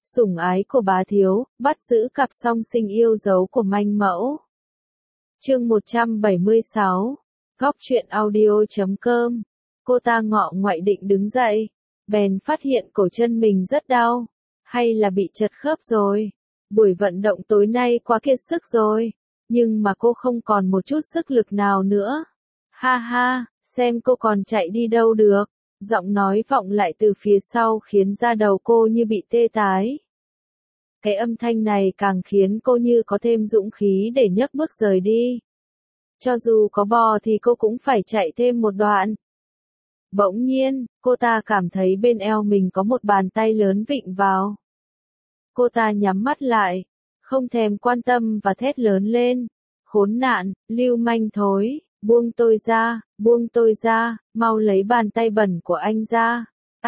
Sủng ái của bá thiếu, bắt giữ cặp song sinh yêu dấu của manh mẫu. Chương 176. Góc truyện audio.com. Cô ta ngọ ngoại định đứng dậy, bèn phát hiện cổ chân mình rất đau, hay là bị trật khớp rồi. Buổi vận động tối nay quá kiệt sức rồi, nhưng mà cô không còn một chút sức lực nào nữa. Ha ha, xem cô còn chạy đi đâu được. Giọng nói vọng lại từ phía sau khiến da đầu cô như bị tê tái. Cái âm thanh này càng khiến cô như có thêm dũng khí để nhấc bước rời đi. Cho dù có bò thì cô cũng phải chạy thêm một đoạn. Bỗng nhiên, cô ta cảm thấy bên eo mình có một bàn tay lớn vịn vào. Cô ta nhắm mắt lại, không thèm quan tâm và thét lớn lên. Khốn nạn, lưu manh thối, buông tôi ra, mau lấy bàn tay bẩn của anh ra.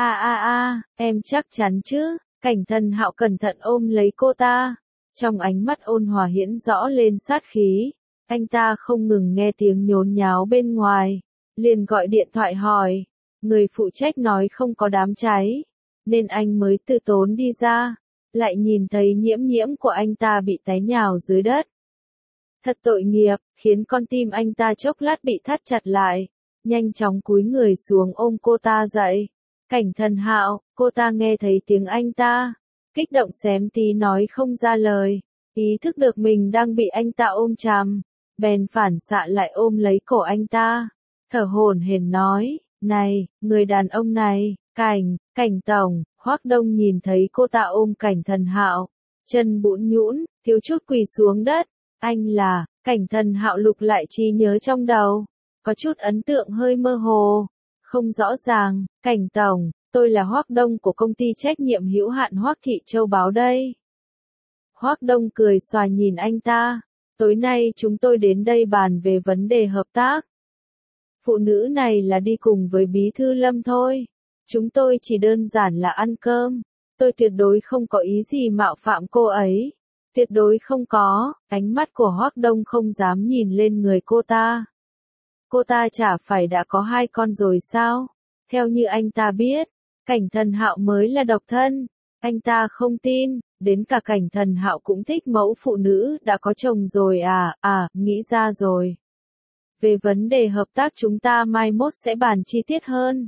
Em chắc chắn chứ? Cảnh Thần Hạo cẩn thận ôm lấy cô ta. Trong ánh mắt ôn hòa hiển rõ lên sát khí. Anh ta không ngừng nghe tiếng nhốn nháo bên ngoài, liền gọi điện thoại hỏi. Người phụ trách nói không có đám cháy, nên anh mới từ tốn đi ra. Lại nhìn thấy Nhiễm Nhiễm của anh ta bị té nhào dưới đất. Thật tội nghiệp, khiến con tim anh ta chốc lát bị thắt chặt lại. Nhanh chóng cúi người xuống ôm cô ta dậy. Cảnh Thần Hạo, cô ta nghe thấy tiếng anh ta, kích động xém tí nói không ra lời. Ý thức được mình đang bị anh ta ôm chằm, bèn phản xạ lại ôm lấy cổ anh ta. Thở hổn hển nói, này, người đàn ông này, Cảnh tổng. Hoắc Đông nhìn thấy cô ta ôm Cảnh Thần Hạo, chân bũn nhũn, thiếu chút quỳ xuống đất. Anh là, Cảnh Thần Hạo lục lại trí nhớ trong đầu, có chút ấn tượng hơi mơ hồ, không rõ ràng. Cảnh tổng, tôi là Hoắc Đông của công ty trách nhiệm hữu hạn Hoắc Thị Châu Báu đây. Hoắc Đông cười xòa nhìn anh ta, tối nay chúng tôi đến đây bàn về vấn đề hợp tác. Phụ nữ này là đi cùng với Bí thư Lâm thôi. Chúng tôi chỉ đơn giản là ăn cơm. Tôi tuyệt đối không có ý gì mạo phạm cô ấy. Tuyệt đối không có. Ánh mắt của Hoắc Đông không dám nhìn lên người cô ta. Cô ta chả phải đã có 2 con rồi sao? Theo như anh ta biết, Cảnh Thần Hạo mới là độc thân. Anh ta không tin, đến cả Cảnh Thần Hạo cũng thích mẫu phụ nữ đã có chồng rồi nghĩ ra rồi. Về vấn đề hợp tác chúng ta mai mốt sẽ bàn chi tiết hơn.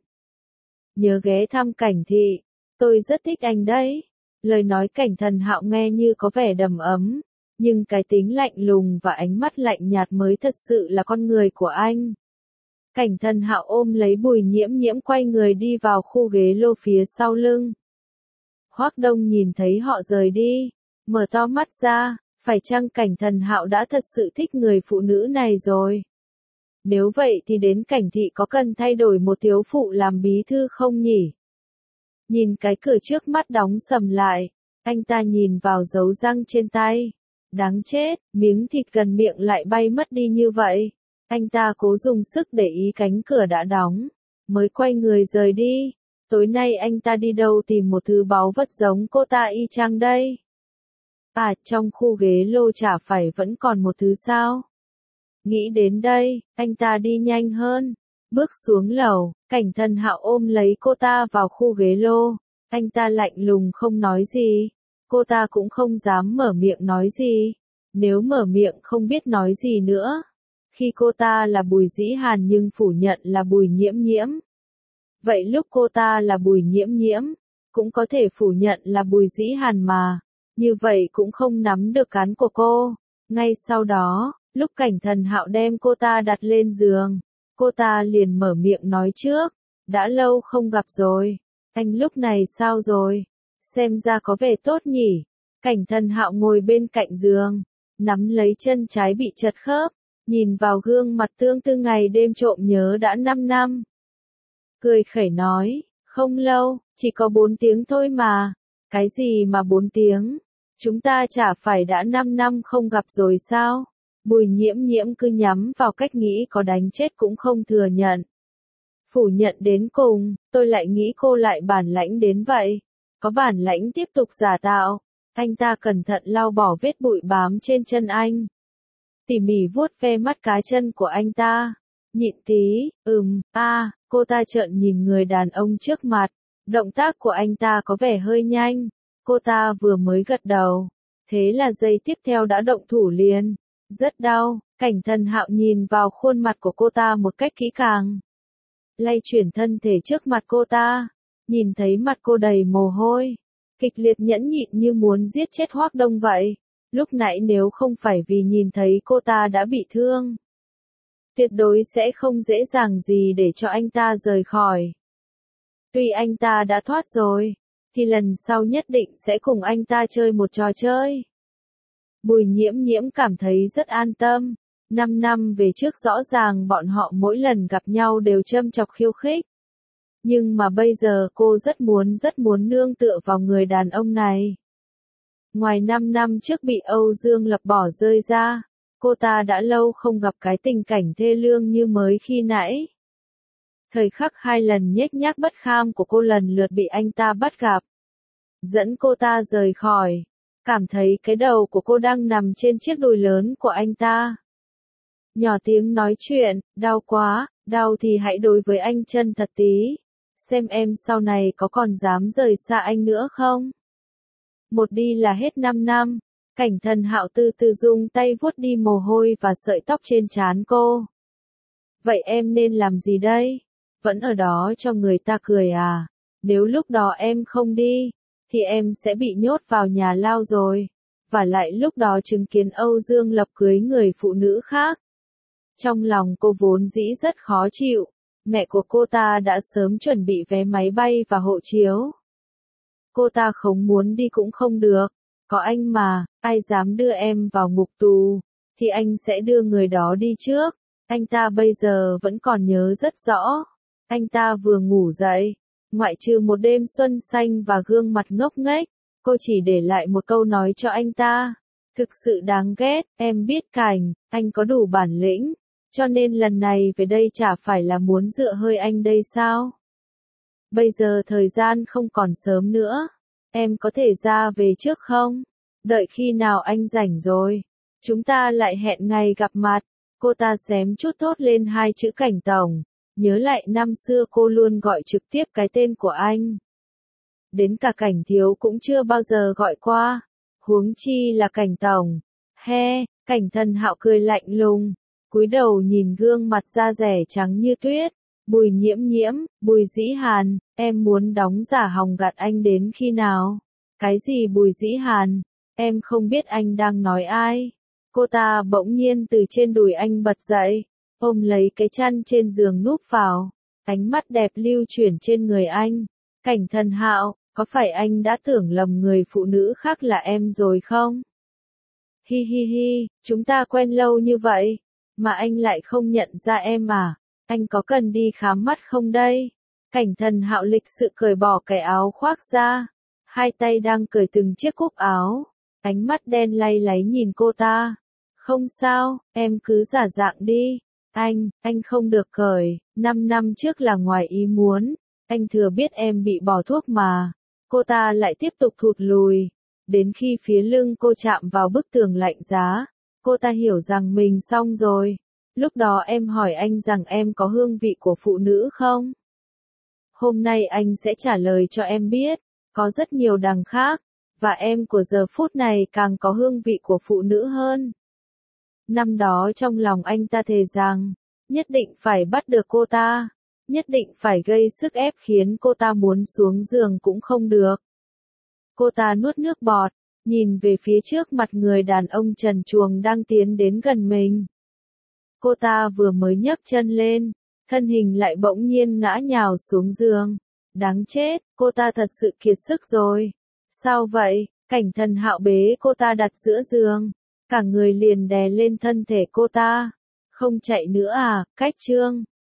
Nhớ ghé thăm Cảnh thị, tôi rất thích anh đấy. Lời nói Cảnh Thần Hạo nghe như có vẻ đầm ấm, nhưng cái tính lạnh lùng và ánh mắt lạnh nhạt mới thật sự là con người của anh. Cảnh Thần Hạo ôm lấy Bùi Nhiễm Nhiễm quay người đi vào khu ghế lô phía sau lưng. Hoắc Đông nhìn thấy họ rời đi, mở to mắt ra, phải chăng Cảnh Thần Hạo đã thật sự thích người phụ nữ này rồi? Nếu vậy thì đến Cảnh thị có cần thay đổi một thiếu phụ làm bí thư không nhỉ? Nhìn cái cửa trước mắt đóng sầm lại, anh ta nhìn vào dấu răng trên tay. Đáng chết, miếng thịt gần miệng lại bay mất đi như vậy. Anh ta cố dùng sức để ý cánh cửa đã đóng, mới quay người rời đi. Tối nay anh ta đi đâu tìm một thứ báu vật giống cô ta y chang đây? Trong khu ghế lô chả phải vẫn còn một thứ sao? Nghĩ đến đây, anh ta đi nhanh hơn, bước xuống lầu. Cảnh Thần Hạo ôm lấy cô ta vào khu ghế lô. Anh ta lạnh lùng không nói gì, cô ta cũng không dám mở miệng nói gì. Nếu mở miệng không biết nói gì nữa. Khi cô ta là Bùi Dĩ Hàn nhưng phủ nhận là Bùi Nhiễm Nhiễm. Vậy lúc cô ta là Bùi Nhiễm Nhiễm, cũng có thể phủ nhận là Bùi Dĩ Hàn mà. Như vậy cũng không nắm được cán của cô. Ngay sau đó, lúc Cảnh Thần Hạo đem cô ta đặt lên giường, cô ta liền mở miệng nói trước. Đã lâu không gặp rồi. Anh lúc này sao rồi? Xem ra có vẻ tốt nhỉ? Cảnh Thần Hạo ngồi bên cạnh giường, nắm lấy chân trái bị trật khớp, nhìn vào gương mặt tương tư ngày đêm trộm nhớ đã 5 năm. Cười khẩy nói, không lâu, chỉ có 4 tiếng thôi mà. Cái gì mà 4 tiếng? Chúng ta chả phải đã 5 năm không gặp rồi sao? Bùi Nhiễm Nhiễm cứ nhắm vào cách nghĩ có đánh chết cũng không thừa nhận. Phủ nhận đến cùng, tôi lại nghĩ cô lại bản lãnh đến vậy. Có bản lãnh tiếp tục giả tạo. Anh ta cẩn thận lau bỏ vết bụi bám trên chân anh. Tỉ mỉ vuốt ve mắt cá chân của anh ta. Nhịn tí, cô ta trợn nhìn người đàn ông trước mặt. Động tác của anh ta có vẻ hơi nhanh. Cô ta vừa mới gật đầu, thế là giây tiếp theo đã động thủ liền. Rất đau, Cảnh Thần Hạo nhìn vào khuôn mặt của cô ta một cách kỹ càng. Lay chuyển thân thể trước mặt cô ta, nhìn thấy mặt cô đầy mồ hôi, kịch liệt nhẫn nhịn như muốn giết chết Hoác Đông vậy. Lúc nãy nếu không phải vì nhìn thấy cô ta đã bị thương, tuyệt đối sẽ không dễ dàng gì để cho anh ta rời khỏi. Tuy anh ta đã thoát rồi, thì lần sau nhất định sẽ cùng anh ta chơi một trò chơi. Bùi Nhiễm Nhiễm cảm thấy rất an tâm. 5 năm về trước rõ ràng bọn họ mỗi lần gặp nhau đều châm chọc khiêu khích. Nhưng mà bây giờ cô rất muốn nương tựa vào người đàn ông này. Ngoài 5 năm trước bị Âu Dương Lập bỏ rơi ra, cô ta đã lâu không gặp cái tình cảnh thê lương như mới khi nãy. Thời khắc 2 lần nhếch nhác bất kham của cô lần lượt bị anh ta bắt gặp. Dẫn cô ta rời khỏi, cảm thấy cái đầu của cô đang nằm trên chiếc đùi lớn của anh ta. Nhỏ tiếng nói chuyện, đau quá, đau thì hãy đối với anh chân thật tí, xem em sau này có còn dám rời xa anh nữa không. Một đi là hết 5 năm, Cảnh Thần Hạo từ từ dùng tay vuốt đi mồ hôi và sợi tóc trên trán cô. Vậy em nên làm gì đây? Vẫn ở đó cho người ta cười à? Nếu lúc đó em không đi, thì em sẽ bị nhốt vào nhà lao rồi. Và lại lúc đó chứng kiến Âu Dương Lập cưới người phụ nữ khác. Trong lòng cô vốn dĩ rất khó chịu, mẹ của cô ta đã sớm chuẩn bị vé máy bay và hộ chiếu. Cô ta không muốn đi cũng không được, có anh mà, ai dám đưa em vào ngục tù, thì anh sẽ đưa người đó đi trước. Anh ta bây giờ vẫn còn nhớ rất rõ. Anh ta vừa ngủ dậy, ngoại trừ một đêm xuân xanh và gương mặt ngốc nghếch, cô chỉ để lại một câu nói cho anh ta. Thực sự đáng ghét, em biết Cảnh, anh có đủ bản lĩnh, cho nên lần này về đây chả phải là muốn dựa hơi anh đây sao? Bây giờ thời gian không còn sớm nữa, em có thể ra về trước không? Đợi khi nào anh rảnh rồi, chúng ta lại hẹn ngày gặp mặt. Cô ta xém chút thốt lên 2 chữ Cảnh tổng, nhớ lại năm xưa cô luôn gọi trực tiếp cái tên của anh. Đến cả Cảnh thiếu cũng chưa bao giờ gọi qua, huống chi là Cảnh tổng. He, Cảnh Thần Hạo cười lạnh lùng, cúi đầu nhìn gương mặt da dẻ trắng như tuyết. Bùi Nhiễm Nhiễm, Bùi Dĩ Hàn, em muốn đóng giả hòng gạt anh đến khi nào? Cái gì Bùi Dĩ Hàn? Em không biết anh đang nói ai. Cô ta bỗng nhiên từ trên đùi anh bật dậy, ôm lấy cái chăn trên giường núp vào, ánh mắt đẹp lưu chuyển trên người anh. Cảnh Thần Hạo, có phải anh đã tưởng lầm người phụ nữ khác là em rồi không? Hi hi hi, chúng ta quen lâu như vậy, mà anh lại không nhận ra em à? Anh có cần đi khám mắt không đây? Cảnh Thần Hạo lịch sự cởi bỏ cái áo khoác ra, 2 tay đang cởi từng chiếc cúc áo, ánh mắt đen lay láy nhìn cô ta. Không sao, em cứ giả dạng đi. Anh không được cởi, 5 năm trước là ngoài ý muốn, anh thừa biết em bị bỏ thuốc mà. Cô ta lại tiếp tục thụt lùi, đến khi phía lưng cô chạm vào bức tường lạnh giá, cô ta hiểu rằng mình xong rồi. Lúc đó em hỏi anh rằng em có hương vị của phụ nữ không? Hôm nay anh sẽ trả lời cho em biết, có rất nhiều đằng khác, và em của giờ phút này càng có hương vị của phụ nữ hơn. Năm đó trong lòng anh ta thề rằng, nhất định phải bắt được cô ta, nhất định phải gây sức ép khiến cô ta muốn xuống giường cũng không được. Cô ta nuốt nước bọt, nhìn về phía trước mặt người đàn ông trần truồng đang tiến đến gần mình. Cô ta vừa mới nhấc chân lên, thân hình lại bỗng nhiên ngã nhào xuống giường. Đáng chết, cô ta thật sự kiệt sức rồi. Sao vậy? Cảnh Thần Hạo bế cô ta đặt giữa giường, cả người liền đè lên thân thể cô ta. Không chạy nữa à, Cách Trương,